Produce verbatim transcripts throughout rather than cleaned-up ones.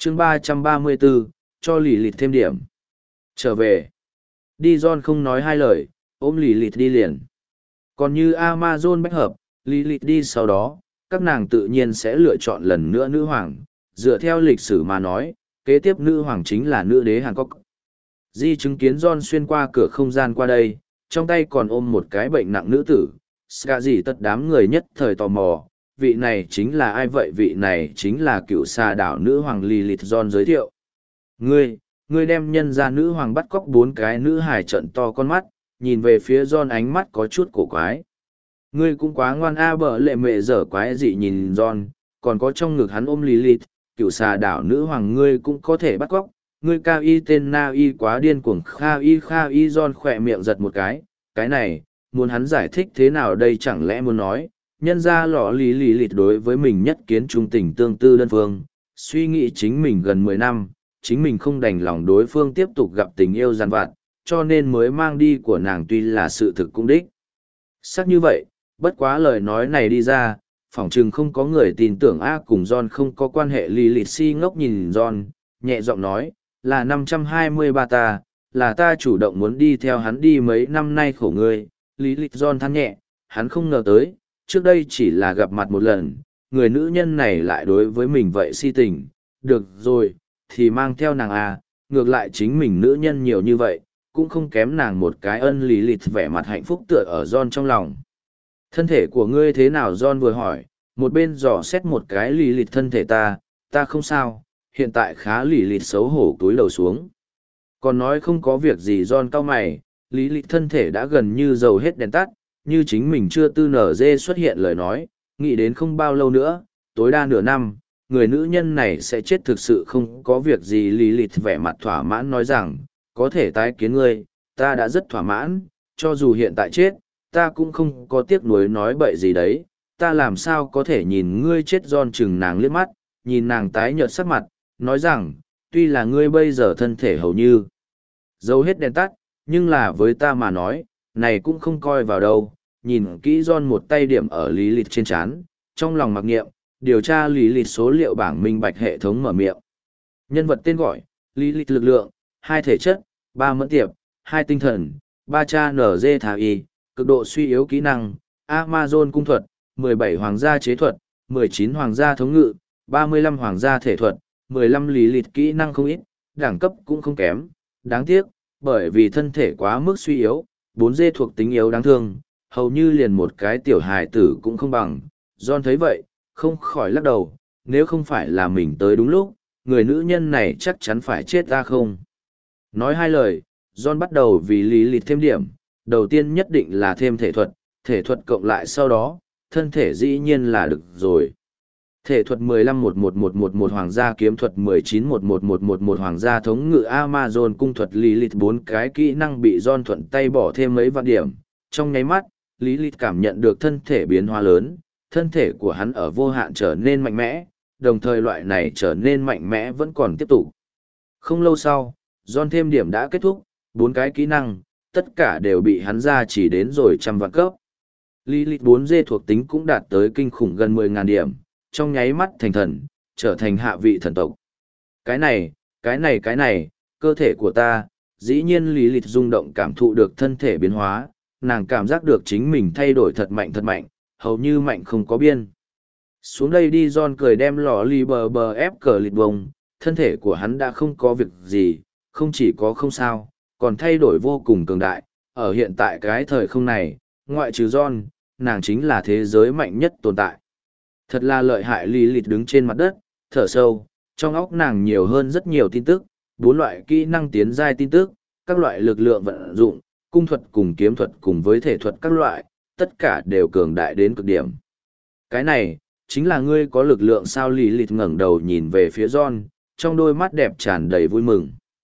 chương ba trăm ba mươi bốn, cho lì lịt thêm điểm. Trở về. Đi John không nói hai lời, ôm lì lịt đi liền. Còn như Amazon bách hợp, lì lịt đi sau đó, các nàng tự nhiên sẽ lựa chọn lần nữa nữ hoàng. Dựa theo lịch sử mà nói, kế tiếp nữ hoàng chính là nữ đế Hàn Quốc. Di chứng kiến John xuyên qua cửa không gian qua đây, trong tay còn ôm một cái bệnh nặng nữ tử. Ska gì tất đám người nhất thời tò mò, vị này chính là ai vậy? Vị này chính là cựu xà đảo nữ hoàng Lilith. John giới thiệu. Ngươi, ngươi đem nhân ra nữ hoàng bắt cóc bốn cái nữ hài trận to con mắt, nhìn về phía John ánh mắt có chút cổ quái. Ngươi cũng quá ngoan a. Bờ lệ mẹ dở quái dị nhìn John, còn có trong ngực hắn ôm Lilith, cựu xà đảo nữ hoàng ngươi cũng có thể bắt cóc. Ngươi cao y tên na y quá điên cuồng. Kha y kha y. John khỏe miệng giật một cái, cái này, muốn hắn giải thích thế nào đây? Chẳng lẽ muốn nói, nhân ra lọ lý lý lịt đối với mình nhất kiến trung tình tương tư đơn phương, suy nghĩ chính mình gần mười năm, chính mình không đành lòng đối phương tiếp tục gặp tình yêu giàn vặt, cho nên mới mang đi của nàng tuy là sự thực cũng đích. Sắc như vậy, bất quá lời nói này đi ra, phỏng chừng không có người tin tưởng A cùng John không có quan hệ. Lý lịt si ngốc nhìn John, nhẹ giọng nói, là năm trăm hai mươi ba ta, là ta chủ động muốn đi theo hắn đi mấy năm nay khổ ngươi. Lý lịt. John than nhẹ, hắn không ngờ tới, trước đây chỉ là gặp mặt một lần, người nữ nhân này lại đối với mình vậy si tình. Được rồi, thì mang theo nàng à, ngược lại chính mình nữ nhân nhiều như vậy, cũng không kém nàng một cái. Ân. Lý lịt vẻ mặt hạnh phúc tựa ở John trong lòng. Thân thể của ngươi thế nào? John vừa hỏi, một bên dò xét một cái Lý lịt. Thân thể ta, ta không sao, hiện tại khá. Lý lịt xấu hổ túi đầu xuống. Còn nói không có việc gì. John cau mày, Lý lịt thân thể đã gần như dầu hết đèn tắt, như chính mình chưa tư nở dê xuất hiện lời nói, nghĩ đến không bao lâu nữa, tối đa nửa năm, người nữ nhân này sẽ chết. Thực sự không có việc gì. Lý lịt vẻ mặt thỏa mãn nói rằng, có thể tái kiến ngươi, ta đã rất thỏa mãn, cho dù hiện tại chết, ta cũng không có tiếc nuối. Nói bậy gì đấy, ta làm sao có thể nhìn ngươi chết? John chừng nàng liếc mắt, nhìn nàng tái nhợt sắc mặt, nói rằng, tuy là ngươi bây giờ thân thể hầu như dầu hết đèn tắt, nhưng là với ta mà nói, này cũng không coi vào đâu. Nhìn kỹ John một tay điểm ở Lý lịt trên trán, trong lòng mặc niệm, điều tra Lý lịt số liệu bảng minh bạch. Hệ thống mở miệng. Nhân vật tên gọi, Lý lịt. Lực lượng, hai thể chất, ba mẫn tiệp, hai tinh thần, ba cha nở dê thả y, cực độ suy yếu kỹ năng, Amazon cung thuật, mười bảy hoàng gia chế thuật, mười chín hoàng gia thống ngự, ba mươi lăm hoàng gia thể thuật, mười lăm Lý lịt kỹ năng không ít, đẳng cấp cũng không kém. Đáng tiếc, bởi vì thân thể quá mức suy yếu, bốn dê thuộc tính yếu đáng thương, hầu như liền một cái tiểu hài tử cũng không bằng. John thấy vậy, không khỏi lắc đầu, nếu không phải là mình tới đúng lúc, người nữ nhân này chắc chắn phải chết ra không. Nói hai lời, John bắt đầu vì Lý lịt thêm điểm, đầu tiên nhất định là thêm thể thuật, thể thuật cộng lại sau đó, thân thể dĩ nhiên là được rồi. Thể thuật mười lăm một một một một một hoàng gia kiếm thuật mười chín một một một một một hoàng gia thống ngự Amazon cung thuật. Lý lịt bốn cái kỹ năng bị John thuận tay bỏ thêm mấy vạn điểm. Trong nháy mắt, Lý lịt cảm nhận được thân thể biến hóa lớn, thân thể của hắn ở vô hạn trở nên mạnh mẽ, đồng thời loại này trở nên mạnh mẽ vẫn còn tiếp tục. Không lâu sau, John thêm điểm đã kết thúc, bốn cái kỹ năng, tất cả đều bị hắn ra chỉ đến rồi trăm vạn cấp. Lý lịt bốn dê thuộc tính cũng đạt tới kinh khủng gần mười nghìn điểm, trong nháy mắt thành thần, trở thành hạ vị thần tộc. Cái này, cái này cái này, cơ thể của ta, dĩ nhiên Lý lịt rung động cảm thụ được thân thể biến hóa, nàng cảm giác được chính mình thay đổi thật mạnh thật mạnh, hầu như mạnh không có biên. Xuống đây đi. John cười đem lò lì bờ bờ ép cờ lịt bông, thân thể của hắn đã không có việc gì, không chỉ có không sao, còn thay đổi vô cùng cường đại. Ở hiện tại cái thời không này, ngoại trừ John, nàng chính là thế giới mạnh nhất tồn tại. Thật là lợi hại. Lý lịt đứng trên mặt đất, thở sâu, trong óc nàng nhiều hơn rất nhiều tin tức, bốn loại kỹ năng tiến giai tin tức, các loại lực lượng vận dụng, cung thuật cùng kiếm thuật cùng với thể thuật các loại, tất cả đều cường đại đến cực điểm. Cái này, chính là ngươi có lực lượng sao? Lý lịt ngẩng đầu nhìn về phía John, trong đôi mắt đẹp tràn đầy vui mừng.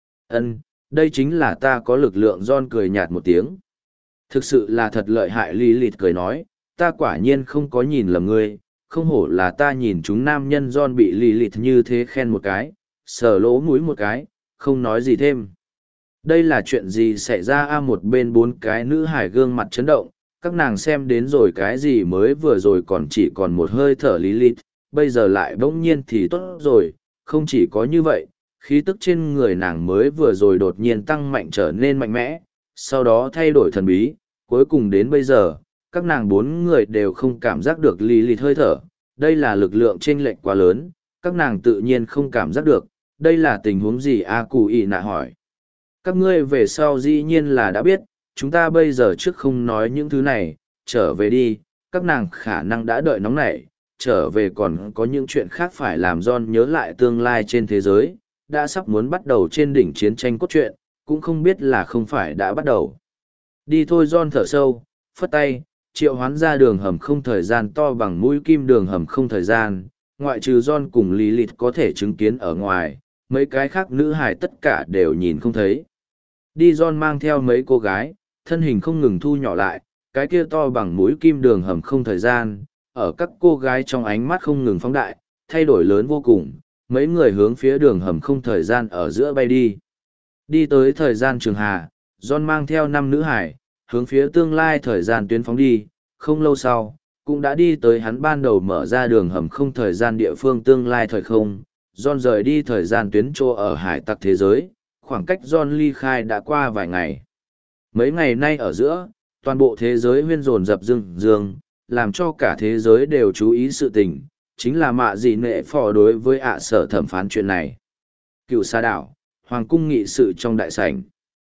Ân, đây chính là ta có lực lượng. John cười nhạt một tiếng. Thực sự là thật lợi hại. Lý lịt cười nói, ta quả nhiên không có nhìn lầm ngươi, không hổ là ta nhìn chúng nam nhân. John bị Lý lịt như thế khen một cái, sờ lỗ mũi một cái, không nói gì thêm. Đây là chuyện gì xảy ra a? Một bên bốn cái nữ hải gương mặt chấn động, các nàng xem đến rồi cái gì mới vừa rồi còn chỉ còn một hơi thở Lý lịt, bây giờ lại bỗng nhiên thì tốt rồi, không chỉ có như vậy, khí tức trên người nàng mới vừa rồi đột nhiên tăng mạnh trở nên mạnh mẽ, sau đó thay đổi thần bí, cuối cùng đến bây giờ, các nàng bốn người đều không cảm giác được Lilith hơi thở, đây là lực lượng chênh lệch quá lớn, các nàng tự nhiên không cảm giác được, đây là tình huống gì A Cù ị nạ hỏi. Các ngươi về sau dĩ nhiên là đã biết, chúng ta bây giờ trước không nói những thứ này, trở về đi, các nàng khả năng đã đợi nóng nảy, trở về còn có những chuyện khác phải làm John nhớ lại tương lai trên thế giới, đã sắp muốn bắt đầu trên đỉnh chiến tranh cốt truyện, cũng không biết là không phải đã bắt đầu. Đi thôi John thở sâu, phất tay, triệu hoán ra đường hầm không thời gian to bằng mũi kim đường hầm không thời gian, ngoại trừ John cùng Lilith có thể chứng kiến ở ngoài, mấy cái khác nữ hài tất cả đều nhìn không thấy. Đi John mang theo mấy cô gái, thân hình không ngừng thu nhỏ lại, cái kia to bằng mũi kim đường hầm không thời gian, ở các cô gái trong ánh mắt không ngừng phóng đại, thay đổi lớn vô cùng, mấy người hướng phía đường hầm không thời gian ở giữa bay đi. Đi tới thời gian trường hà, John mang theo năm nữ hải, hướng phía tương lai thời gian tuyến phóng đi, không lâu sau, cũng đã đi tới hắn ban đầu mở ra đường hầm không thời gian địa phương tương lai thời không. John rời đi thời gian tuyến chỗ ở hải tặc thế giới, khoảng cách John ly khai đã qua vài ngày. Mấy ngày nay ở giữa, toàn bộ thế giới huyên rồn dập dương dương, làm cho cả thế giới đều chú ý sự tình, chính là mạ gì nệ phò đối với ạ sở thẩm phán chuyện này. Cựu sa đảo, hoàng cung nghị sự trong đại sảnh.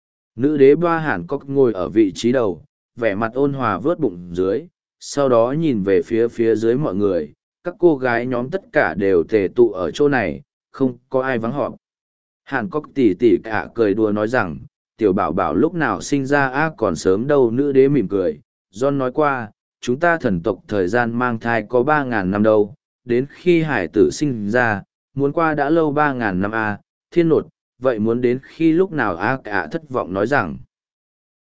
Nữ đế Ba Hàn Cốc ngồi ở vị trí đầu, vẻ mặt ôn hòa vớt bụng dưới, sau đó nhìn về phía phía dưới mọi người, các cô gái nhóm tất cả đều tề tụ ở chỗ này, không có ai vắng họp. Hàn Cốc tỉ tỉ cả cười đùa nói rằng, tiểu bảo bảo lúc nào sinh ra á còn sớm đâu. Nữ đế mỉm cười, John nói qua, chúng ta thần tộc thời gian mang thai có ba ngàn năm đâu, đến khi hải tử sinh ra, muốn qua đã lâu ba ngàn năm a. Thiên nột, vậy muốn đến khi lúc nào a cả thất vọng nói rằng,